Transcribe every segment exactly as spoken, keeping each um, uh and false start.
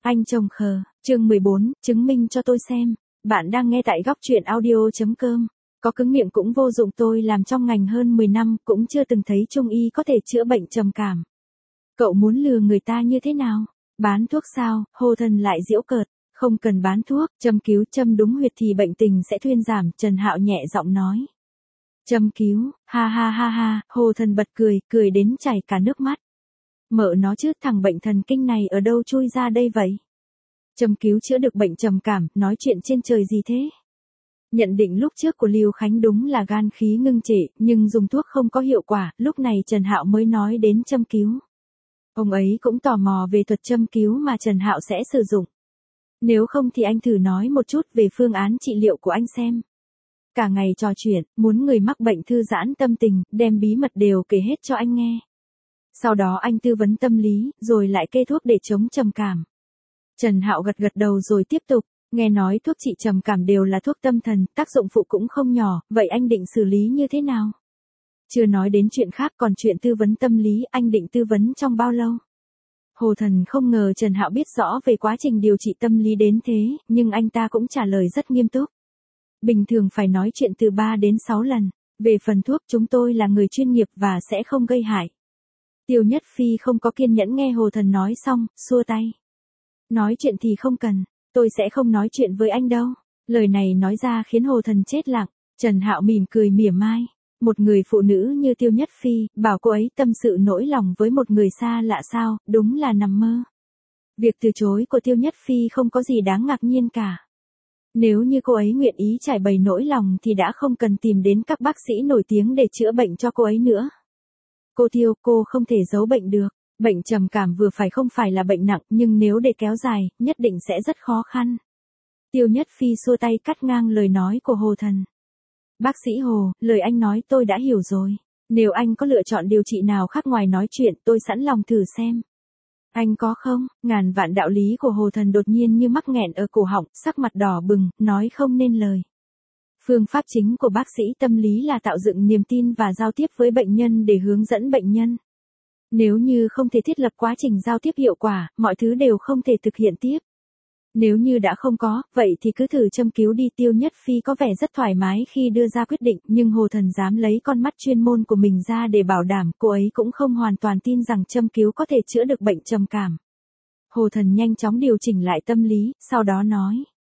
Anh chồng khờ, chương mười bốn, chứng minh cho tôi xem. Bạn đang nghe tại góc truyện audio.com. Có cứng miệng cũng vô dụng, tôi làm trong ngành hơn mười năm cũng chưa từng thấy trung y có thể chữa bệnh trầm cảm. Cậu muốn lừa người ta như thế nào? Bán thuốc sao? Hồ Thần lại giễu cợt. Không cần bán thuốc, châm cứu châm đúng huyệt thì bệnh tình sẽ thuyên giảm, Trần Hạo nhẹ giọng nói. Châm cứu, ha ha ha ha, Hồ Thần bật cười, cười đến chảy cả nước mắt. Mợ nó chứ, thằng bệnh thần kinh này ở đâu chui ra đây vậy? Châm cứu chữa được bệnh trầm cảm, nói chuyện trên trời gì thế? Nhận định lúc trước của Lưu Khánh đúng là gan khí ngưng trệ, nhưng dùng thuốc không có hiệu quả, lúc này Trần Hạo mới nói đến châm cứu. Ông ấy cũng tò mò về thuật châm cứu mà Trần Hạo sẽ sử dụng. Nếu không thì anh thử nói một chút về phương án trị liệu của anh xem. Cả ngày trò chuyện, muốn người mắc bệnh thư giãn tâm tình, đem bí mật đều kể hết cho anh nghe. Sau đó anh tư vấn tâm lý, rồi lại kê thuốc để chống trầm cảm. Trần Hạo gật gật đầu rồi tiếp tục, nghe nói thuốc trị trầm cảm đều là thuốc tâm thần, tác dụng phụ cũng không nhỏ, vậy anh định xử lý như thế nào? Chưa nói đến chuyện khác, còn chuyện tư vấn tâm lý, anh định tư vấn trong bao lâu? Hồ Thần không ngờ Trần Hạo biết rõ về quá trình điều trị tâm lý đến thế, nhưng anh ta cũng trả lời rất nghiêm túc. Bình thường phải nói chuyện từ ba đến sáu lần, về phần thuốc chúng tôi là người chuyên nghiệp và sẽ không gây hại. Tiêu Nhất Phi không có kiên nhẫn nghe Hồ Thần nói xong, xua tay. Nói chuyện thì không cần, tôi sẽ không nói chuyện với anh đâu. Lời này nói ra khiến Hồ Thần chết lặng, Trần Hạo mỉm cười mỉa mai. Một người phụ nữ như Tiêu Nhất Phi, bảo cô ấy tâm sự nỗi lòng với một người xa lạ sao, đúng là nằm mơ. Việc từ chối của Tiêu Nhất Phi không có gì đáng ngạc nhiên cả. Nếu như cô ấy nguyện ý trải bày nỗi lòng thì đã không cần tìm đến các bác sĩ nổi tiếng để chữa bệnh cho cô ấy nữa. Cô Tiêu, cô không thể giấu bệnh được. Bệnh trầm cảm vừa phải không phải là bệnh nặng, nhưng nếu để kéo dài, nhất định sẽ rất khó khăn. Tiêu Nhất Phi xua tay cắt ngang lời nói của Hồ Thần. Bác sĩ Hồ, lời anh nói tôi đã hiểu rồi. Nếu anh có lựa chọn điều trị nào khác ngoài nói chuyện, tôi sẵn lòng thử xem. Anh có không? Ngàn vạn đạo lý của Hồ Thần đột nhiên như mắc nghẹn ở cổ họng, sắc mặt đỏ bừng, nói không nên lời. Phương pháp chính của bác sĩ tâm lý là tạo dựng niềm tin và giao tiếp với bệnh nhân để hướng dẫn bệnh nhân. Nếu như không thể thiết lập quá trình giao tiếp hiệu quả, mọi thứ đều không thể thực hiện tiếp. Nếu như đã không có, vậy thì cứ thử châm cứu đi. Tiêu Nhất Phi có vẻ rất thoải mái khi đưa ra quyết định, nhưng Hồ Thần dám lấy con mắt chuyên môn của mình ra để bảo đảm, cô ấy cũng không hoàn toàn tin rằng châm cứu có thể chữa được bệnh trầm cảm. Hồ Thần nhanh chóng điều chỉnh lại tâm lý, sau đó nói.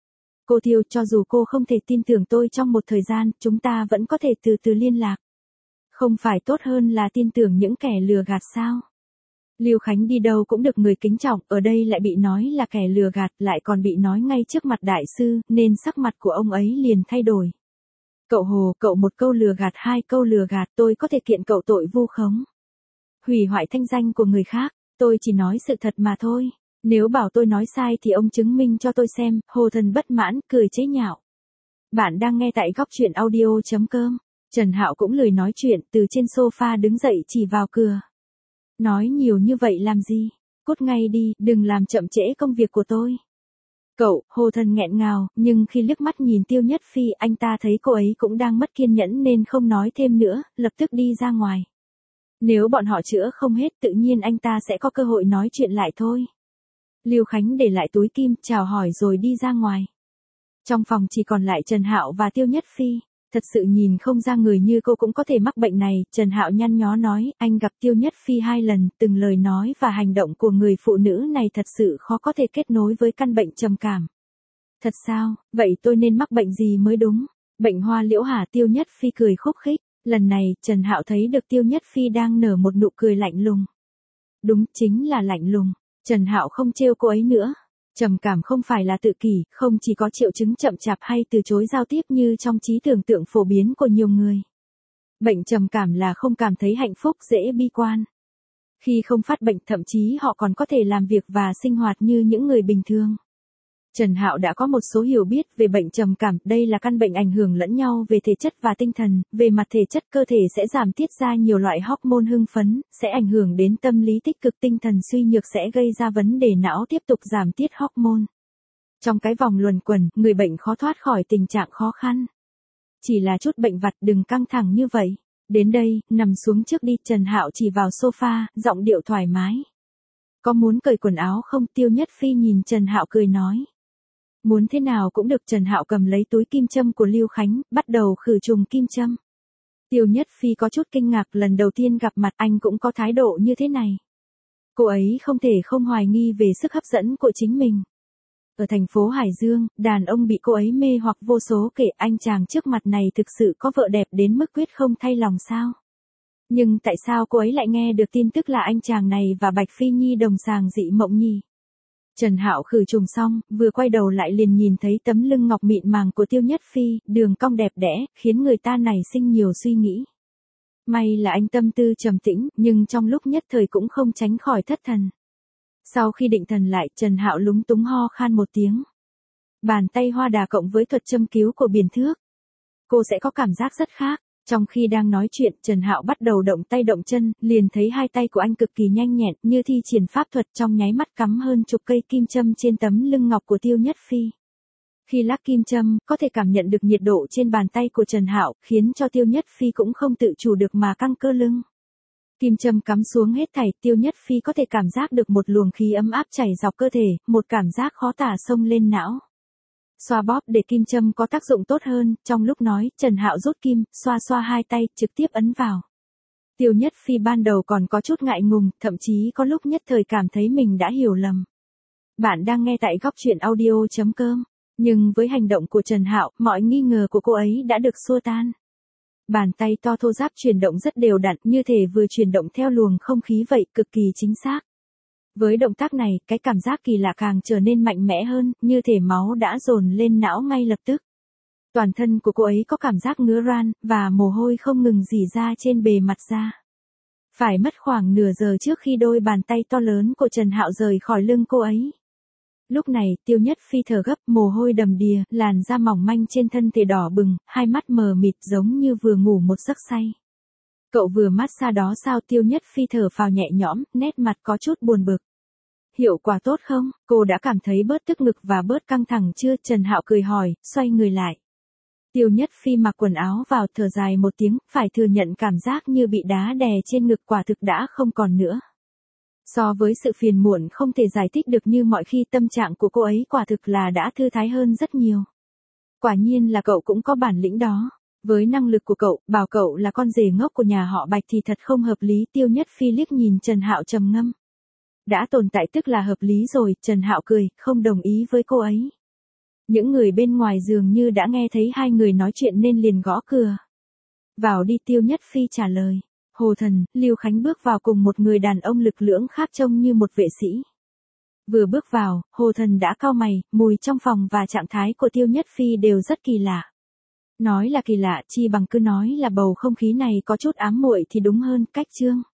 Cô Tiêu, cho dù cô không thể tin tưởng tôi trong một thời gian, chúng ta vẫn có thể từ từ liên lạc. Không phải tốt hơn là tin tưởng những kẻ lừa gạt sao? Lưu Khánh đi đâu cũng được người kính trọng, ở đây lại bị nói là kẻ lừa gạt, lại còn bị nói ngay trước mặt đại sư, nên sắc mặt của ông ấy liền thay đổi. Cậu Hồ, cậu một câu lừa gạt, hai câu lừa gạt, tôi có thể kiện cậu tội vu khống. Hủy hoại thanh danh của người khác, tôi chỉ nói sự thật mà thôi. Nếu bảo tôi nói sai thì ông chứng minh cho tôi xem. Hồ Thần bất mãn, cười chế nhạo. Bạn đang nghe tại góc truyện audio.com. Trần Hạo cũng lười nói chuyện, từ trên sofa đứng dậy chỉ vào cửa. Nói nhiều như vậy làm gì? Cút ngay đi, đừng làm chậm trễ công việc của tôi. Cậu, Hồ Thần nghẹn ngào, nhưng khi liếc mắt nhìn Tiêu Nhất Phi, anh ta thấy cô ấy cũng đang mất kiên nhẫn nên không nói thêm nữa, lập tức đi ra ngoài. Nếu bọn họ chữa không hết, tự nhiên anh ta sẽ có cơ hội nói chuyện lại thôi. Lưu Khánh để lại túi kim, chào hỏi rồi đi ra ngoài. Trong phòng chỉ còn lại Trần Hạo và Tiêu Nhất Phi. Thật sự nhìn không ra người như cô cũng có thể mắc bệnh này, Trần Hạo nhăn nhó nói, anh gặp Tiêu Nhất Phi hai lần, từng lời nói và hành động của người phụ nữ này thật sự khó có thể kết nối với căn bệnh trầm cảm. Thật sao, vậy tôi nên mắc bệnh gì mới đúng? Bệnh hoa liễu hả? Tiêu Nhất Phi cười khúc khích, lần này Trần Hạo thấy được Tiêu Nhất Phi đang nở một nụ cười lạnh lùng. Đúng, chính là lạnh lùng, Trần Hạo không trêu cô ấy nữa. Trầm cảm không phải là tự kỷ, không chỉ có triệu chứng chậm chạp hay từ chối giao tiếp như trong trí tưởng tượng phổ biến của nhiều người. Bệnh trầm cảm là không cảm thấy hạnh phúc, dễ bi quan. Khi không phát bệnh thậm chí họ còn có thể làm việc và sinh hoạt như những người bình thường. Trần Hạo đã có một số hiểu biết về bệnh trầm cảm, đây là căn bệnh ảnh hưởng lẫn nhau về thể chất và tinh thần, về mặt thể chất cơ thể sẽ giảm tiết ra nhiều loại hormone hưng phấn, sẽ ảnh hưởng đến tâm lý tích cực, tinh thần suy nhược sẽ gây ra vấn đề não tiếp tục giảm tiết hormone. Trong cái vòng luẩn quẩn, người bệnh khó thoát khỏi tình trạng khó khăn. Chỉ là chút bệnh vặt, đừng căng thẳng như vậy. Đến đây, nằm xuống trước đi, Trần Hạo chỉ vào sofa, giọng điệu thoải mái. Có muốn cởi quần áo không? Tiêu Nhất Phi nhìn Trần Hạo cười nói. Muốn thế nào cũng được. Trần Hạo cầm lấy túi kim châm của Lưu Khánh, bắt đầu khử trùng kim châm. Tiêu Nhất Phi có chút kinh ngạc, lần đầu tiên gặp mặt anh cũng có thái độ như thế này. Cô ấy không thể không hoài nghi về sức hấp dẫn của chính mình. Ở thành phố Hải Dương, đàn ông bị cô ấy mê hoặc vô số kể, anh chàng trước mặt này thực sự có vợ đẹp đến mức quyết không thay lòng sao? Nhưng tại sao cô ấy lại nghe được tin tức là anh chàng này và Bạch Phi Nhi đồng sàng dị mộng nhỉ? Trần Hạo khử trùng xong, vừa quay đầu lại liền nhìn thấy tấm lưng ngọc mịn màng của Tiêu Nhất Phi, đường cong đẹp đẽ, khiến người ta nảy sinh nhiều suy nghĩ. May là anh tâm tư trầm tĩnh, nhưng trong lúc nhất thời cũng không tránh khỏi thất thần. Sau khi định thần lại, Trần Hạo lúng túng ho khan một tiếng. Bàn tay hoa đà cộng với thuật châm cứu của Biển Thước, cô sẽ có cảm giác rất khác. Trong khi đang nói chuyện, Trần Hạo bắt đầu động tay động chân, liền thấy hai tay của anh cực kỳ nhanh nhẹn, như thi triển pháp thuật, trong nháy mắt cắm hơn chục cây kim châm trên tấm lưng ngọc của Tiêu Nhất Phi. Khi lắc kim châm, có thể cảm nhận được nhiệt độ trên bàn tay của Trần Hạo, khiến cho Tiêu Nhất Phi cũng không tự chủ được mà căng cơ lưng. Kim châm cắm xuống hết thảy, Tiêu Nhất Phi có thể cảm giác được một luồng khí ấm áp chảy dọc cơ thể, một cảm giác khó tả xông lên não. Xoa bóp để kim châm có tác dụng tốt hơn, trong lúc nói, Trần Hạo rút kim, xoa xoa hai tay, trực tiếp ấn vào. Tiêu Nhất Phi ban đầu còn có chút ngại ngùng, thậm chí có lúc nhất thời cảm thấy mình đã hiểu lầm. Bạn đang nghe tại góc truyện audio chấm com, nhưng với hành động của Trần Hạo, mọi nghi ngờ của cô ấy đã được xua tan. Bàn tay to thô ráp chuyển động rất đều đặn, như thể vừa chuyển động theo luồng không khí vậy, cực kỳ chính xác. Với động tác này, cái cảm giác kỳ lạ càng trở nên mạnh mẽ hơn, như thể máu đã dồn lên não ngay lập tức. Toàn thân của cô ấy có cảm giác ngứa ran, và mồ hôi không ngừng rỉ ra trên bề mặt da. Phải mất khoảng nửa giờ trước khi đôi bàn tay to lớn của Trần Hạo rời khỏi lưng cô ấy. Lúc này, Tiêu Nhất Phi thở gấp, mồ hôi đầm đìa, làn da mỏng manh trên thân thể đỏ bừng, hai mắt mờ mịt giống như vừa ngủ một giấc say. Cậu vừa massage đó sao? Tiêu Nhất Phi thở phào nhẹ nhõm, nét mặt có chút buồn bực. Hiệu quả tốt không? Cô đã cảm thấy bớt tức ngực và bớt căng thẳng chưa? Trần Hạo cười hỏi, xoay người lại. Tiêu Nhất Phi mặc quần áo vào, thở dài một tiếng, phải thừa nhận cảm giác như bị đá đè trên ngực quả thực đã không còn nữa. So với sự phiền muộn không thể giải thích được như mọi khi, tâm trạng của cô ấy quả thực là đã thư thái hơn rất nhiều. Quả nhiên là cậu cũng có bản lĩnh đó. Với năng lực của cậu, bảo cậu là con rể ngốc của nhà họ Bạch thì thật không hợp lý. Tiêu Nhất Phi liếc nhìn Trần Hạo trầm ngâm. Đã tồn tại tức là hợp lý rồi. Trần Hạo cười, không đồng ý với cô ấy. Những người bên ngoài dường như đã nghe thấy hai người nói chuyện nên liền gõ cửa. Vào đi. Tiêu Nhất Phi trả lời. Hồ Thần, Lưu Khánh bước vào cùng một người đàn ông lực lưỡng khác trông như một vệ sĩ. Vừa bước vào, Hồ Thần đã cau mày, mùi trong phòng và trạng thái của Tiêu Nhất Phi đều rất kỳ lạ. Nói là kỳ lạ chi bằng cứ nói là bầu không khí này có chút ám muội thì đúng hơn. Cách chương